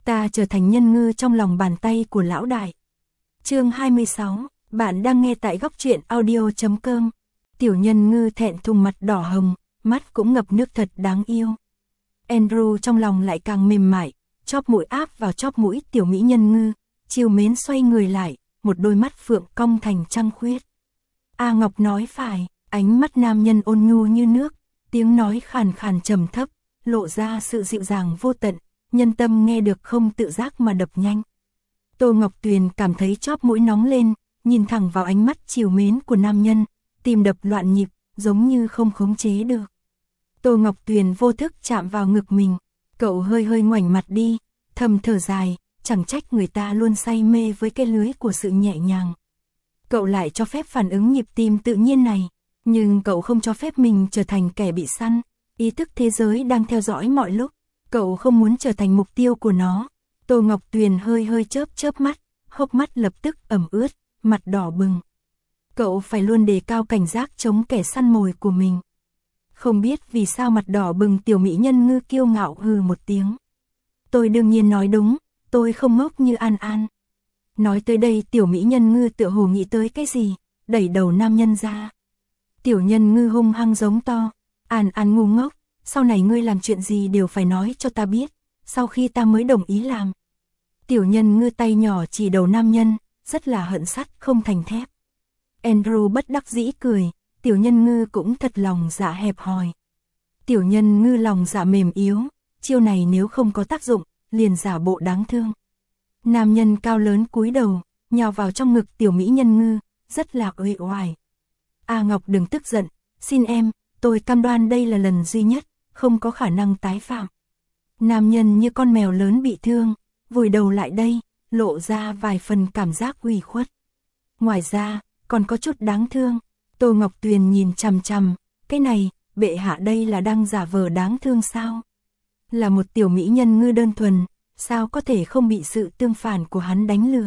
ta trở thành nhân ngư trong lòng bàn tay của lão đại. Chương 26, bạn đang nghe tại góc truyện audio.com. Tiểu nhân ngư thẹn thùng mặt đỏ hồng, mắt cũng ngập nước thật đáng yêu. Andrew trong lòng lại càng mềm mại, chóp mũi áp vào chóp mũi tiểu mỹ nhân ngư, chiều mến xoay người lại, một đôi mắt phượng cong thành trăng khuyết. A Ngọc nói phải, ánh mắt nam nhân ôn nhu như nước, tiếng nói khàn khàn trầm thấp, lộ ra sự dịu dàng vô tận, nhân tâm nghe được không tự giác mà đập nhanh. Tô Ngọc Tuyền cảm thấy chóp mũi nóng lên, nhìn thẳng vào ánh mắt chiều mến của nam nhân, tim đập loạn nhịp, giống như không khống chế được. Tô Ngọc Tuyền vô thức chạm vào ngực mình, cậu hơi hơi ngoảnh mặt đi, thầm thở dài, chẳng trách người ta luôn say mê với cái lưới của sự nhẹ nhàng. Cậu lại cho phép phản ứng nhịp tim tự nhiên này, nhưng cậu không cho phép mình trở thành kẻ bị săn, ý thức thế giới đang theo dõi mọi lúc, cậu không muốn trở thành mục tiêu của nó. Tô Ngọc Tuyền hơi hơi chớp mắt, hốc mắt lập tức ẩm ướt, mặt đỏ bừng. Cậu phải luôn đề cao cảnh giác chống kẻ săn mồi của mình. Không biết vì sao mặt đỏ bừng tiểu mỹ nhân ngư kiêu ngạo hừ một tiếng. Tôi đương nhiên nói đúng, tôi không ngốc như An An. Nói tới đây tiểu mỹ nhân ngư tựa hồ nghĩ tới cái gì, đẩy đầu nam nhân ra. Tiểu nhân ngư hung hăng giống to, An An ngu ngốc, sau này ngươi làm chuyện gì đều phải nói cho ta biết, sau khi ta mới đồng ý làm. Tiểu nhân ngư tay nhỏ chỉ đầu nam nhân, rất là hận sắt không thành thép. Andrew bất đắc dĩ cười, tiểu nhân ngư cũng thật lòng dạ hẹp hòi. Tiểu nhân ngư lòng dạ mềm yếu, chiêu này nếu không có tác dụng, liền giả bộ đáng thương. Nam nhân cao lớn cúi đầu, nhào vào trong ngực tiểu mỹ nhân ngư, rất là uể oải. A Ngọc đừng tức giận, xin em, tôi cam đoan đây là lần duy nhất, không có khả năng tái phạm. Nam nhân như con mèo lớn bị thương, vùi đầu lại đây, lộ ra vài phần cảm giác ủy khuất. Ngoài ra, còn có chút đáng thương. Tô Ngọc Tuyền nhìn chằm chằm, cái này, bệ hạ đây là đang giả vờ đáng thương sao? Là một tiểu mỹ nhân ngư đơn thuần, sao có thể không bị sự tương phản của hắn đánh lừa?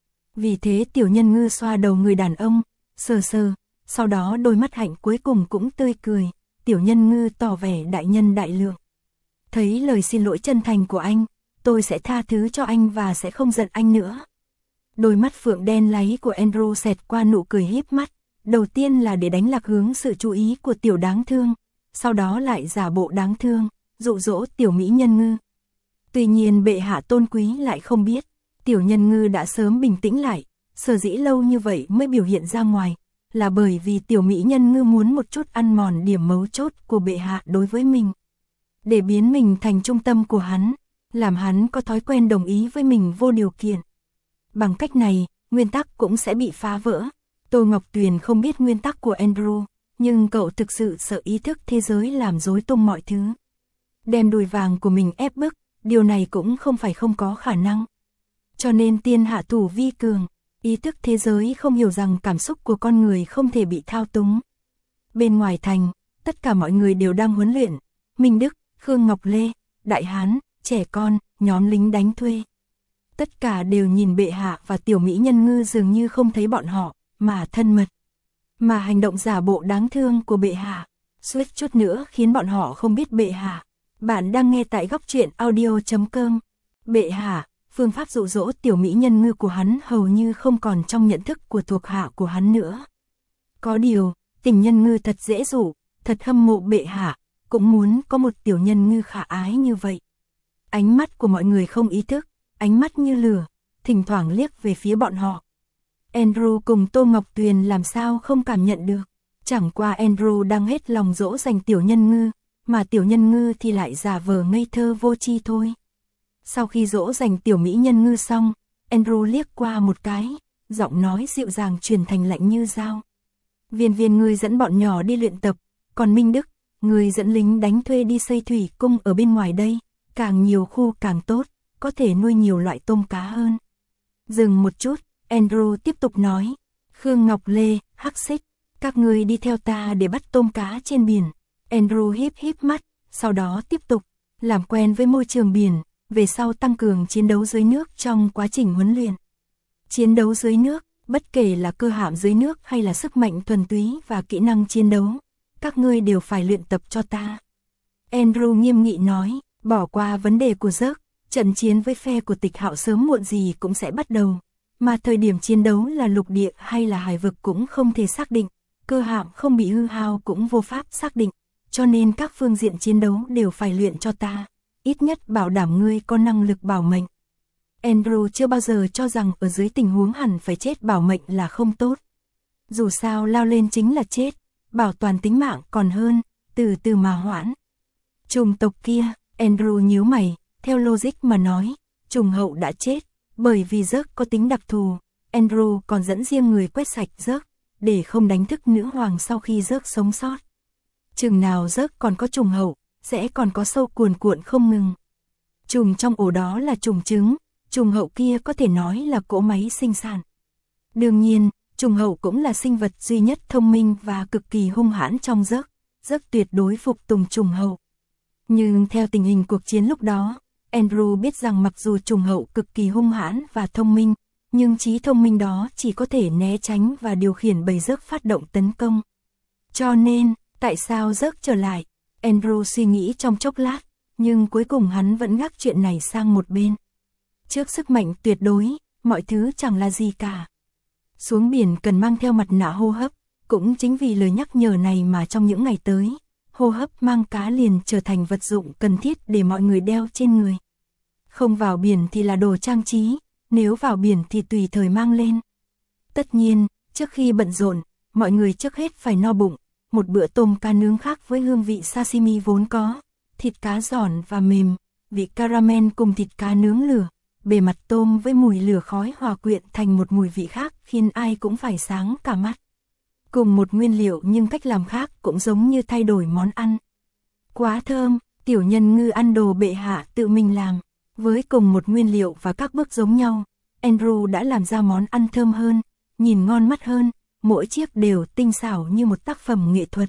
Vì thế tiểu nhân ngư xoa đầu người đàn ông, sờ sờ, sau đó đôi mắt hạnh cuối cùng cũng tươi cười, tiểu nhân ngư tỏ vẻ đại nhân đại lượng. Thấy lời xin lỗi chân thành của anh, tôi sẽ tha thứ cho anh và sẽ không giận anh nữa. Đôi mắt phượng đen láy của Andrew xẹt qua nụ cười híp mắt, đầu tiên là để đánh lạc hướng sự chú ý của tiểu đáng thương, sau đó lại giả bộ đáng thương, dụ dỗ tiểu mỹ nhân ngư. Tuy nhiên bệ hạ tôn quý lại không biết, tiểu nhân ngư đã sớm bình tĩnh lại, sở dĩ lâu như vậy mới biểu hiện ra ngoài, là bởi vì tiểu mỹ nhân ngư muốn một chút ăn mòn điểm mấu chốt của bệ hạ đối với mình. Để biến mình thành trung tâm của hắn, làm hắn có thói quen đồng ý với mình vô điều kiện. Bằng cách này, nguyên tắc cũng sẽ bị phá vỡ. Tô Ngọc Tuyền không biết nguyên tắc của Andrew, nhưng cậu thực sự sợ ý thức thế giới làm rối tung mọi thứ. Đem đùi vàng của mình ép bức, điều này cũng không phải không có khả năng. Cho nên tiên hạ thủ vi cường, ý thức thế giới không hiểu rằng cảm xúc của con người không thể bị thao túng. Bên ngoài thành, tất cả mọi người đều đang huấn luyện. Minh Đức, Khương Ngọc Lê, Đại Hán, trẻ con, nhóm lính đánh thuê. Tất cả đều nhìn bệ hạ và tiểu mỹ nhân ngư dường như không thấy bọn họ, mà thân mật. Mà hành động giả bộ đáng thương của bệ hạ, suýt chút nữa khiến bọn họ không biết bệ hạ. Bạn đang nghe tại góc truyện audio.com. Bệ hạ, phương pháp dụ dỗ tiểu mỹ nhân ngư của hắn hầu như không còn trong nhận thức của thuộc hạ của hắn nữa. Có điều, tình nhân ngư thật dễ dụ, thật hâm mộ bệ hạ, cũng muốn có một tiểu nhân ngư khả ái như vậy. Ánh mắt của mọi người không ý thức, ánh mắt như lửa, thỉnh thoảng liếc về phía bọn họ. Andrew cùng Tô Ngọc Tuyền làm sao không cảm nhận được. Chẳng qua Andrew đang hết lòng dỗ dành tiểu nhân ngư, mà tiểu nhân ngư thì lại giả vờ ngây thơ vô tri thôi. Sau khi dỗ dành tiểu mỹ nhân ngư xong, Andrew liếc qua một cái, giọng nói dịu dàng truyền thành lạnh như dao. Viên Viên ngươi dẫn bọn nhỏ đi luyện tập, còn Minh Đức, ngươi dẫn lính đánh thuê đi xây thủy cung ở bên ngoài đây, càng nhiều khu càng tốt, có thể nuôi nhiều loại tôm cá hơn. Dừng một chút, Andrew tiếp tục nói, Khương Ngọc Lê, Hắc Xích, các ngươi đi theo ta để bắt tôm cá trên biển. Andrew híp mắt, sau đó tiếp tục, làm quen với môi trường biển, về sau tăng cường chiến đấu dưới nước trong quá trình huấn luyện. Chiến đấu dưới nước, bất kể là cơ hạm dưới nước hay là sức mạnh thuần túy và kỹ năng chiến đấu, các ngươi đều phải luyện tập cho ta. Andrew nghiêm nghị nói, bỏ qua vấn đề của giấc, Trận chiến với phe của Tịch Hạo sớm muộn gì cũng sẽ bắt đầu, mà thời điểm chiến đấu là lục địa hay là hải vực cũng không thể xác định, cơ hạm không bị hư hao cũng vô pháp xác định, cho nên các phương diện chiến đấu đều phải luyện cho ta, ít nhất bảo đảm ngươi có năng lực bảo mệnh. Andrew chưa bao giờ cho rằng ở dưới tình huống hẳn phải chết bảo mệnh là không tốt. Dù sao lao lên chính là chết, bảo toàn tính mạng còn hơn, từ từ mà hoãn. Trùng tộc kia, Andrew nhíu mày, theo logic mà nói, trùng hậu đã chết, bởi vì rớt có tính đặc thù, Andrew còn dẫn riêng người quét sạch rớt, để không đánh thức nữ hoàng sau khi rớt sống sót. Chừng nào rớt còn có trùng hậu, sẽ còn có sâu cuồn cuộn không ngừng. Trùng trong ổ đó là trùng trứng, trùng hậu kia có thể nói là cỗ máy sinh sản. Đương nhiên, trùng hậu cũng là sinh vật duy nhất thông minh và cực kỳ hung hãn trong rớt, rớt tuyệt đối phục tùng trùng hậu. Nhưng theo tình hình cuộc chiến lúc đó, Andrew biết rằng mặc dù trùng hậu cực kỳ hung hãn và thông minh, nhưng trí thông minh đó chỉ có thể né tránh và điều khiển bầy rớt phát động tấn công. Cho nên, tại sao rớt trở lại? Andrew suy nghĩ trong chốc lát, nhưng cuối cùng hắn vẫn gác chuyện này sang một bên. Trước sức mạnh tuyệt đối, mọi thứ chẳng là gì cả. Xuống biển cần mang theo mặt nạ hô hấp, cũng chính vì lời nhắc nhở này mà trong những ngày tới, hô hấp mang cá liền trở thành vật dụng cần thiết để mọi người đeo trên người. Không vào biển thì là đồ trang trí, nếu vào biển thì tùy thời mang lên. Tất nhiên, trước khi bận rộn, mọi người trước hết phải no bụng, một bữa tôm cá nướng khác với hương vị sashimi vốn có, thịt cá giòn và mềm, vị caramel cùng thịt cá nướng lửa, bề mặt tôm với mùi lửa khói hòa quyện thành một mùi vị khác khiến ai cũng phải sáng cả mắt. Cùng một nguyên liệu nhưng cách làm khác cũng giống như thay đổi món ăn. Quá thơm, tiểu nhân ngư ăn đồ bệ hạ tự mình làm, với cùng một nguyên liệu và các bước giống nhau, Andrew đã làm ra món ăn thơm hơn, nhìn ngon mắt hơn, mỗi chiếc đều tinh xảo như một tác phẩm nghệ thuật.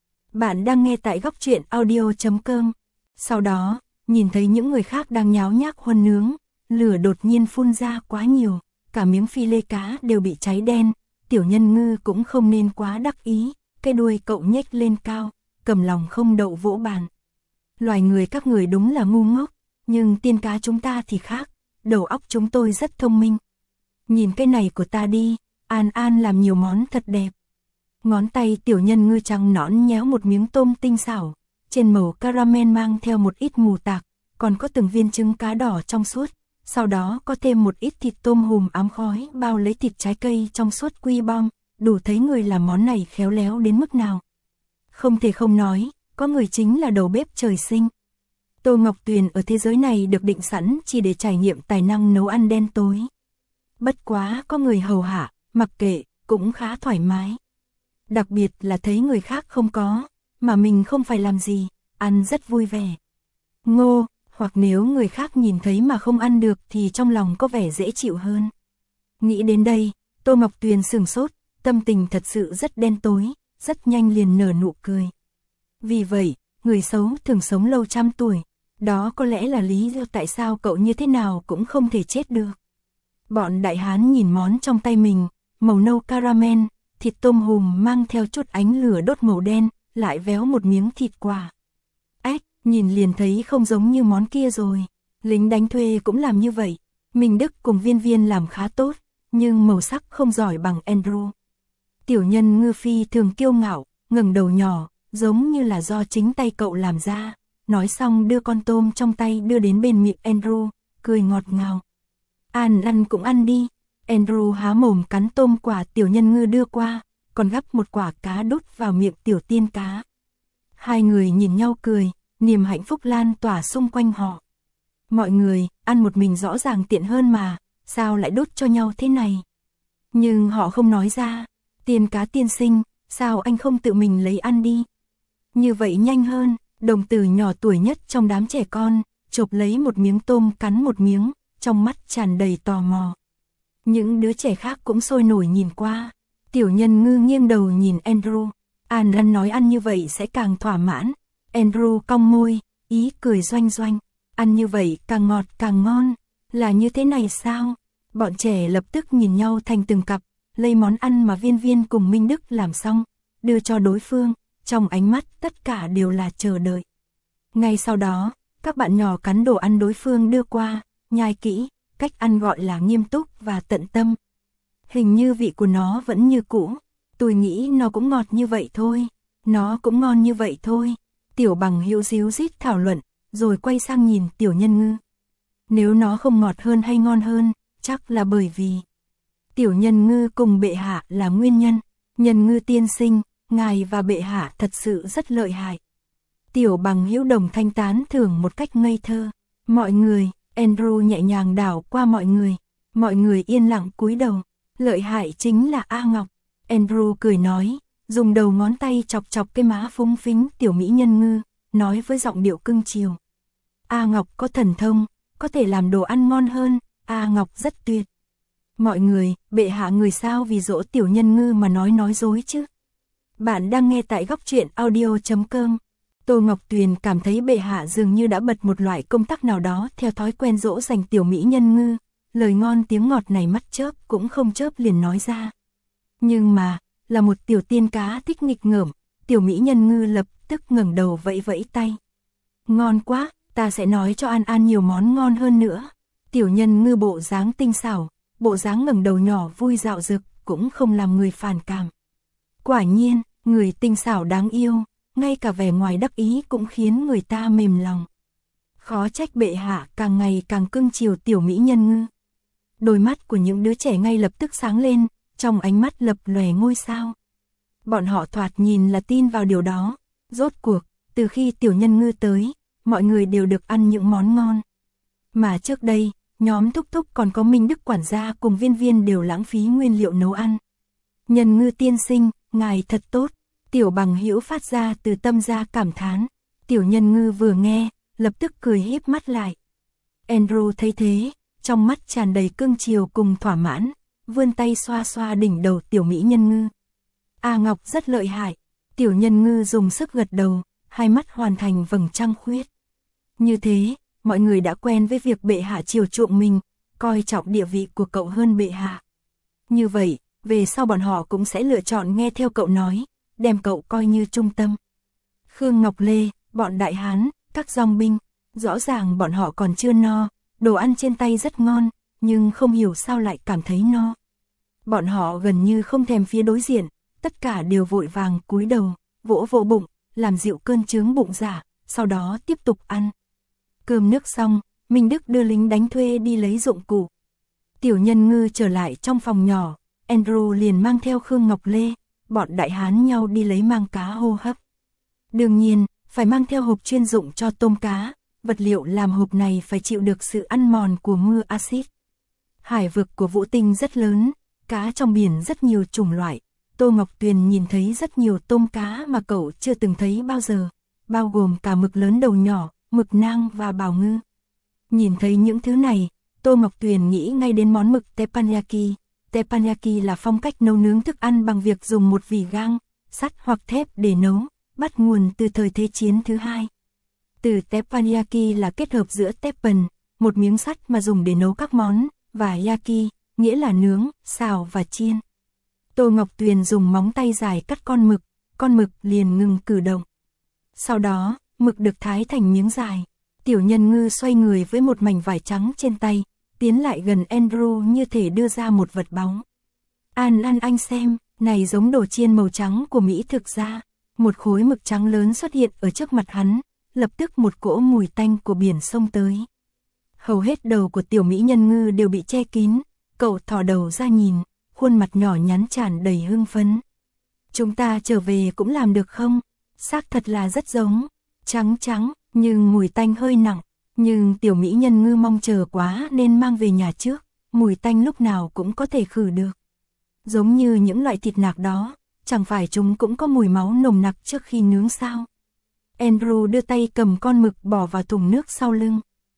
Bạn đang nghe tại góc truyện audio.com. Sau đó, nhìn thấy những người khác đang nháo nhác huân nướng, lửa đột nhiên phun ra quá nhiều, cả miếng phi lê cá đều bị cháy đen, tiểu nhân ngư cũng không nên quá đắc ý, cái đuôi cậu nhếch lên cao, cầm lòng không đậu vỗ bàn. Loài người các người đúng là ngu ngốc, nhưng tiên cá chúng ta thì khác, đầu óc chúng tôi rất thông minh. Nhìn cái này của ta đi, An An làm nhiều món thật đẹp. Ngón tay tiểu nhân ngư trắng nõn nhéo một miếng tôm tinh xảo, trên màu caramel mang theo một ít mù tạc, còn có từng viên trứng cá đỏ trong suốt, sau đó có thêm một ít thịt tôm hùm ám khói bao lấy thịt trái cây trong suốt quy bom, đủ thấy người làm món này khéo léo đến mức nào. Không thể không nói, có người chính là đầu bếp trời sinh. Tô Ngọc Tuyền ở thế giới này được định sẵn chỉ để trải nghiệm tài năng nấu ăn đen tối. Bất quá có người hầu hạ, mặc kệ, cũng khá thoải mái. Đặc biệt là thấy người khác không có, mà mình không phải làm gì, ăn rất vui vẻ. Ngô, hoặc nếu người khác nhìn thấy mà không ăn được thì trong lòng có vẻ dễ chịu hơn. Nghĩ đến đây, Tô Ngọc Tuyền sửng sốt, tâm tình thật sự rất đen tối, rất nhanh liền nở nụ cười. Vì vậy, người xấu thường sống lâu trăm tuổi, đó có lẽ là lý do tại sao cậu như thế nào cũng không thể chết được. Bọn đại hán nhìn món trong tay mình, màu nâu caramel, thịt tôm hùm mang theo chút ánh lửa đốt màu đen, lại véo một miếng thịt quả. Ách, nhìn liền thấy không giống như món kia rồi, lính đánh thuê cũng làm như vậy, Minh Đức cùng Viên Viên làm khá tốt, nhưng màu sắc không giỏi bằng Andrew. Tiểu nhân ngư phi thường kiêu ngạo, ngẩng đầu nhỏ, giống như là do chính tay cậu làm ra, nói xong đưa con tôm trong tay đưa đến bên miệng Andrew, cười ngọt ngào. An ăn cũng ăn đi. Andrew há mồm cắn tôm quả tiểu nhân ngư đưa qua, còn gắp một quả cá đút vào miệng tiểu tiên cá. Hai người nhìn nhau cười, niềm hạnh phúc lan tỏa xung quanh họ. Mọi người, ăn một mình rõ ràng tiện hơn mà, sao lại đút cho nhau thế này? Nhưng họ không nói ra, tiên cá tiên sinh, sao anh không tự mình lấy ăn đi? Như vậy nhanh hơn, đồng tử nhỏ tuổi nhất trong đám trẻ con, chộp lấy một miếng tôm cắn một miếng, trong mắt tràn đầy tò mò. Những đứa trẻ khác cũng sôi nổi nhìn qua, tiểu nhân ngư nghiêng đầu nhìn Andrew, An Lan nói ăn như vậy sẽ càng thỏa mãn. Andrew cong môi, ý cười doanh doanh, ăn như vậy càng ngọt càng ngon, là như thế này sao? Bọn trẻ lập tức nhìn nhau thành từng cặp, lấy món ăn mà Viên Viên cùng Minh Đức làm xong, đưa cho đối phương, trong ánh mắt tất cả đều là chờ đợi. Ngay sau đó, Các bạn nhỏ cắn đồ ăn đối phương đưa qua, nhai kỹ, cách ăn gọi là nghiêm túc và tận tâm. Hình như vị của nó vẫn như cũ, tôi nghĩ nó cũng ngọt như vậy thôi, nó cũng ngon như vậy thôi. Tiểu Bằng Hữu ríu rít thảo luận, rồi quay sang nhìn Tiểu Nhân Ngư. Nếu nó không ngọt hơn hay ngon hơn, chắc là bởi vì Tiểu Nhân Ngư cùng bệ hạ là nguyên nhân. Nhân Ngư tiên sinh, ngài và bệ hạ thật sự rất lợi hại. Tiểu Bằng Hữu đồng thanh tán thưởng một cách ngây thơ. Mọi người, Andrew nhẹ nhàng đảo qua mọi người yên lặng cúi đầu. Lợi hại chính là A Ngọc. Andrew cười nói, dùng đầu ngón tay chọc chọc cái má phúng phính tiểu mỹ nhân ngư, nói với giọng điệu cưng chiều. A Ngọc có thần thông, có thể làm đồ ăn ngon hơn, A Ngọc rất tuyệt. Mọi người, bệ hạ người sao vì dỗ tiểu nhân ngư mà nói dối chứ. Bạn đang nghe tại góc truyện audio.com. Tô Ngọc Tuyền cảm thấy bệ hạ dường như đã bật một loại công tắc nào đó theo thói quen dỗ dành tiểu mỹ nhân ngư. Lời ngon tiếng ngọt này mắt chớp cũng không chớp liền nói ra. Nhưng mà, là một tiểu tiên cá thích nghịch ngợm, tiểu mỹ nhân ngư lập tức ngẩng đầu vẫy vẫy tay. Ngon quá, ta sẽ nói cho An An nhiều món ngon hơn nữa. Tiểu nhân ngư bộ dáng tinh xảo, bộ dáng ngẩng đầu nhỏ vui dạo dực, cũng không làm người phản cảm. Quả nhiên, người tinh xảo đáng yêu, ngay cả vẻ ngoài đắc ý cũng khiến người ta mềm lòng. Khó trách bệ hạ càng ngày càng cưng chiều tiểu mỹ nhân ngư. Đôi mắt của những đứa trẻ ngay lập tức sáng lên, trong ánh mắt lập lòe ngôi sao. Bọn họ thoạt nhìn là tin vào điều đó. Rốt cuộc, từ khi tiểu nhân ngư tới, mọi người đều được ăn những món ngon. Mà trước đây, nhóm Thúc Thúc còn có Minh Đức quản gia cùng Viên Viên đều lãng phí nguyên liệu nấu ăn. Nhân Ngư tiên sinh, ngài thật tốt. Tiểu Bằng Hữu phát ra từ tâm ra cảm thán. Tiểu nhân ngư vừa nghe, lập tức cười híp mắt lại. Andrew thấy thế, trong mắt tràn đầy cưng chiều cùng thỏa mãn, vươn tay xoa xoa đỉnh đầu tiểu mỹ nhân ngư. A Ngọc rất lợi hại. Tiểu nhân ngư dùng sức gật đầu, hai mắt hoàn thành vầng trăng khuyết. Như thế, mọi người đã quen với việc bệ hạ chiều chuộng mình, coi trọng địa vị của cậu hơn bệ hạ. Như vậy, về sau bọn họ cũng sẽ lựa chọn nghe theo cậu nói, đem cậu coi như trung tâm. Khương Ngọc Lê, bọn đại hán, các dòng binh, rõ ràng bọn họ còn chưa no, đồ ăn trên tay rất ngon, nhưng không hiểu sao lại cảm thấy no. Bọn họ gần như không thèm phía đối diện, tất cả đều vội vàng cúi đầu, vỗ vỗ bụng, làm dịu cơn chướng bụng giả, sau đó tiếp tục ăn. Cơm nước xong, Minh Đức đưa lính đánh thuê đi lấy dụng cụ. Tiểu nhân ngư trở lại trong phòng nhỏ, Andrew liền mang theo Khương Ngọc Lê, bọn đại hán nhau đi lấy mang cá hô hấp. Đương nhiên, phải mang theo hộp chuyên dụng cho tôm cá, vật liệu làm hộp này phải chịu được sự ăn mòn của mưa axit. Hải vực của Vũ Tinh rất lớn, cá trong biển rất nhiều chủng loại. Tô Ngọc Tuyền nhìn thấy rất nhiều tôm cá mà cậu chưa từng thấy bao giờ, bao gồm cả mực lớn đầu nhỏ, mực nang và bào ngư. Nhìn thấy những thứ này, Tô Ngọc Tuyền nghĩ ngay đến món mực teppanyaki. Teppanyaki là phong cách nấu nướng thức ăn bằng việc dùng một vỉ gang, sắt hoặc thép để nấu, bắt nguồn từ thời Thế chiến thứ hai. Từ teppanyaki là kết hợp giữa teppan, một miếng sắt mà dùng để nấu các món, và yaki, nghĩa là nướng, xào và chiên. Tô Ngọc Tuyền dùng móng tay dài cắt con mực liền ngừng cử động. Sau đó, mực được thái thành miếng dài. Tiểu nhân ngư xoay người với một mảnh vải trắng trên tay, tiến lại gần Andrew như thể đưa ra một vật báu. An An anh xem, này giống đồ chiên màu trắng của Mỹ thực ra. Một khối mực trắng lớn xuất hiện ở trước mặt hắn, lập tức một cỗ mùi tanh của biển xông tới. Hầu hết đầu của tiểu mỹ nhân ngư đều bị che kín, cậu thò đầu ra nhìn, khuôn mặt nhỏ nhắn tràn đầy hưng phấn. Chúng ta trở về cũng làm được không? Xác thật là rất giống, trắng trắng, nhưng mùi tanh hơi nặng. Nhưng tiểu mỹ nhân ngư mong chờ quá nên mang về nhà trước, mùi tanh lúc nào cũng có thể khử được. Giống như những loại thịt nạc đó, chẳng phải chúng cũng có mùi máu nồng nặc trước khi nướng sao? Andrew đưa tay cầm con mực bỏ vào thùng nước sau lưng.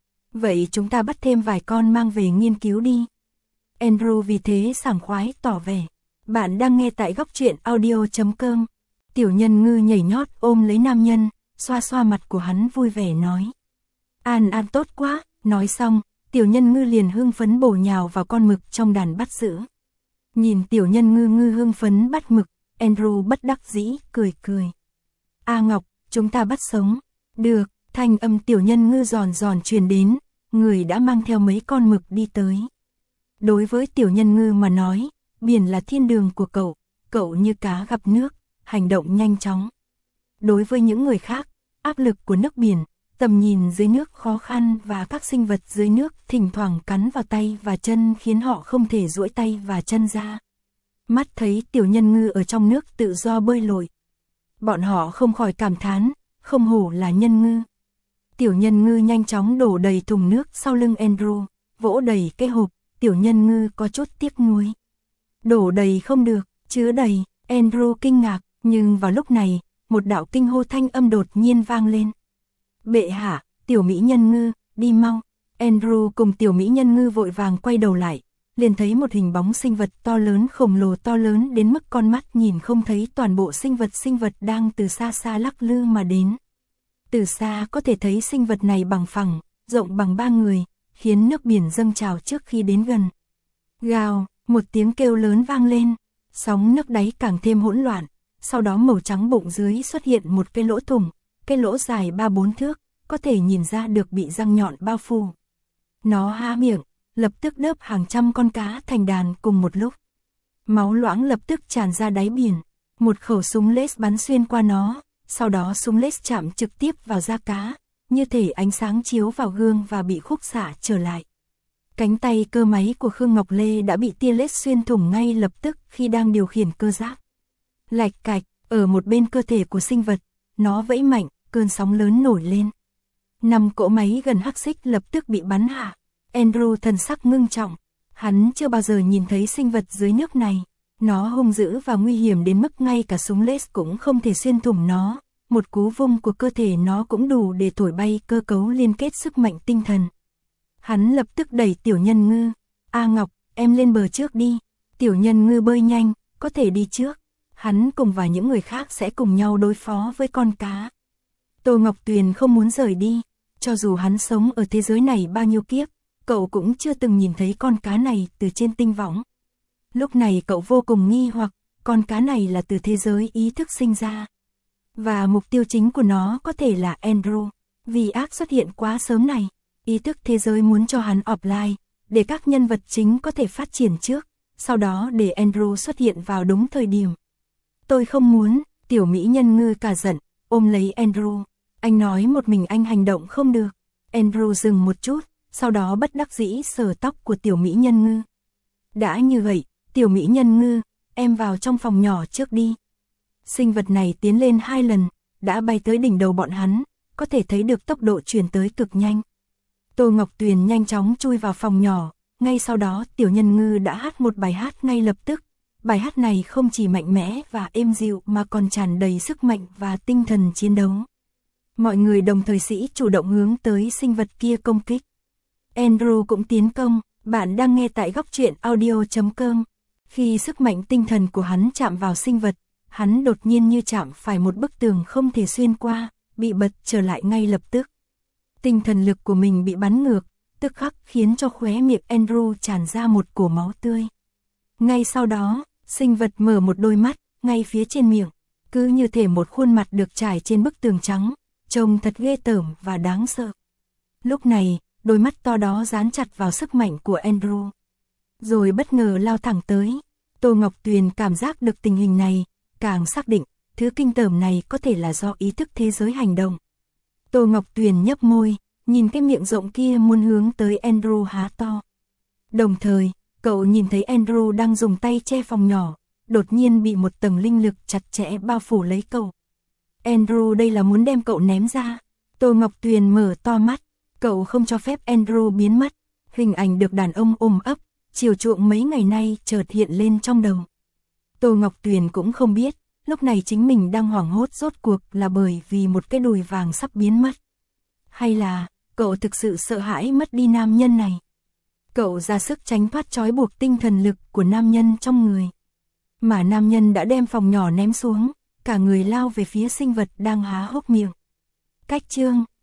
Vậy chúng ta bắt thêm vài con mang về nghiên cứu đi. Andrew vì thế sảng khoái tỏ vẻ. Bạn đang nghe tại góc truyện audio.com. Tiểu nhân ngư nhảy nhót ôm lấy nam nhân, xoa xoa mặt của hắn vui vẻ nói. An An tốt quá, nói xong, tiểu nhân ngư liền hưng phấn bổ nhào vào con mực trong đàn bắt giữ. Nhìn tiểu nhân ngư hưng phấn bắt mực, Andrew bất đắc dĩ, cười cười. A Ngọc, chúng ta bắt sống. Được, Thanh âm Tiểu Nhân Ngư giòn giòn truyền đến, người đã mang theo mấy con mực đi tới. Đối với Tiểu Nhân Ngư mà nói, biển là thiên đường của cậu như cá gặp nước, hành động nhanh chóng. Đối với những người khác, áp lực của nước biển, tầm nhìn dưới nước khó khăn và các sinh vật dưới nước thỉnh thoảng cắn vào tay và chân khiến họ không thể duỗi tay và chân ra. Mắt thấy Tiểu Nhân Ngư ở trong nước tự do bơi lội. Bọn họ không khỏi cảm thán, không hổ là nhân ngư. Tiểu Nhân Ngư nhanh chóng đổ đầy thùng nước sau lưng Andrew, vỗ đầy cái hộp, Tiểu Nhân Ngư có chút tiếc nuối. Đổ đầy không được, chứa đầy, Andrew kinh ngạc, nhưng vào lúc này, một đạo kinh hô thanh âm đột nhiên vang lên. Bệ hạ, Tiểu Mỹ Nhân Ngư, đi mau. Andrew cùng Tiểu Mỹ Nhân Ngư vội vàng quay đầu lại, liền thấy một hình bóng sinh vật to lớn khổng lồ to lớn đến mức con mắt nhìn không thấy toàn bộ sinh vật đang từ xa xa lắc lư mà đến. Từ xa có thể thấy sinh vật này bằng phẳng, rộng bằng 3 người, khiến nước biển dâng trào trước khi đến gần. Gào, một tiếng kêu lớn vang lên, sóng nước đáy càng thêm hỗn loạn, sau đó màu trắng bụng dưới xuất hiện một cái lỗ thủng, cái lỗ dài 3-4 thước, có thể nhìn ra được bị răng nhọn bao phủ. Nó há miệng, lập tức đớp hàng trăm con cá thành đàn cùng một lúc. Máu loãng lập tức tràn ra đáy biển, một khẩu súng laser bắn xuyên qua nó, sau đó súng laser chạm trực tiếp vào da cá, như thể ánh sáng chiếu vào gương và bị khúc xạ trở lại. Cánh tay cơ máy của Khương Ngọc Lê đã bị tia laser xuyên thủng ngay lập tức khi đang điều khiển cơ giáp. Lạch cạch, ở một bên cơ thể của sinh vật, nó vẫy mạnh, cơn sóng lớn nổi lên. 5 cỗ máy gần hắc xích lập tức bị bắn hạ. Andrew thần sắc ngưng trọng, hắn chưa bao giờ nhìn thấy sinh vật dưới nước này. Nó hung dữ và nguy hiểm đến mức ngay cả súng laser cũng không thể xuyên thủng nó. Một cú vung của cơ thể nó cũng đủ để thổi bay cơ cấu liên kết sức mạnh tinh thần. Hắn lập tức đẩy Tiểu Nhân Ngư. A Ngọc, em lên bờ trước đi. Tiểu Nhân Ngư bơi nhanh, có thể đi trước. Hắn cùng và những người khác sẽ cùng nhau đối phó với con cá. Tô Ngọc Tuyền không muốn rời đi. Cho dù hắn sống ở thế giới này bao nhiêu kiếp, cậu cũng chưa từng nhìn thấy con cá này từ trên tinh võng. Lúc này cậu vô cùng nghi hoặc, con cá này là từ thế giới ý thức sinh ra. Và mục tiêu chính của nó có thể là Andrew. Vì ác xuất hiện quá sớm này, ý thức thế giới muốn cho hắn offline, để các nhân vật chính có thể phát triển trước, sau đó để Andrew xuất hiện vào đúng thời điểm. Tôi không muốn, Tiểu Mỹ Nhân Ngư cả giận, ôm lấy Andrew. Anh nói một mình anh hành động không được. Andrew dừng một chút, sau đó bất đắc dĩ sờ tóc của Tiểu Mỹ Nhân Ngư. Đã như vậy, Tiểu Mỹ Nhân Ngư, em vào trong phòng nhỏ trước đi. Sinh vật này tiến lên 2 lần, đã bay tới đỉnh đầu bọn hắn, có thể thấy được tốc độ chuyển tới cực nhanh. Tô Ngọc Tuyền nhanh chóng chui vào phòng nhỏ, ngay sau đó Tiểu Nhân Ngư đã hát một bài hát ngay lập tức. Bài hát này không chỉ mạnh mẽ và êm dịu mà còn tràn đầy sức mạnh và tinh thần chiến đấu. Mọi người đồng thời sĩ chủ động hướng tới sinh vật kia công kích. Andrew cũng tiến công, bạn đang nghe tại góc truyện audio.com. Khi sức mạnh tinh thần của hắn chạm vào sinh vật, hắn đột nhiên như chạm phải một bức tường không thể xuyên qua, bị bật trở lại ngay lập tức. Tinh thần lực của mình bị bắn ngược, tức khắc khiến cho khóe miệng Andrew tràn ra một cổ máu tươi. Ngay sau đó, sinh vật mở một đôi mắt, ngay phía trên miệng, cứ như thể một khuôn mặt được trải trên bức tường trắng, trông thật ghê tởm và đáng sợ. Lúc này, đôi mắt to đó dán chặt vào sức mạnh của Andrew, rồi bất ngờ lao thẳng tới. Tô Ngọc Tuyền cảm giác được tình hình này, càng xác định, thứ kinh tởm này có thể là do ý thức thế giới hành động. Tô Ngọc Tuyền nhấp môi, nhìn cái miệng rộng kia muốn hướng tới Andrew há to. Đồng thời, cậu nhìn thấy Andrew đang dùng tay che phòng nhỏ, đột nhiên bị một tầng linh lực chặt chẽ bao phủ lấy cậu. Andrew đây là muốn đem cậu ném ra. Tô Ngọc Tuyền mở to mắt, cậu không cho phép Andrew biến mất. Hình ảnh được đàn ông ôm ấp, chiều chuộng mấy ngày nay chợt hiện lên trong đầu. Tô Ngọc Tuyền cũng không biết, lúc này chính mình đang hoảng hốt rốt cuộc là bởi vì một cái đùi vàng sắp biến mất. Hay là, cậu thực sự sợ hãi mất đi nam nhân này. Cậu ra sức tránh thoát trói buộc tinh thần lực của nam nhân trong người. Mà nam nhân đã đem phòng nhỏ ném xuống, cả người lao về phía sinh vật đang há hốc miệng. Cách chương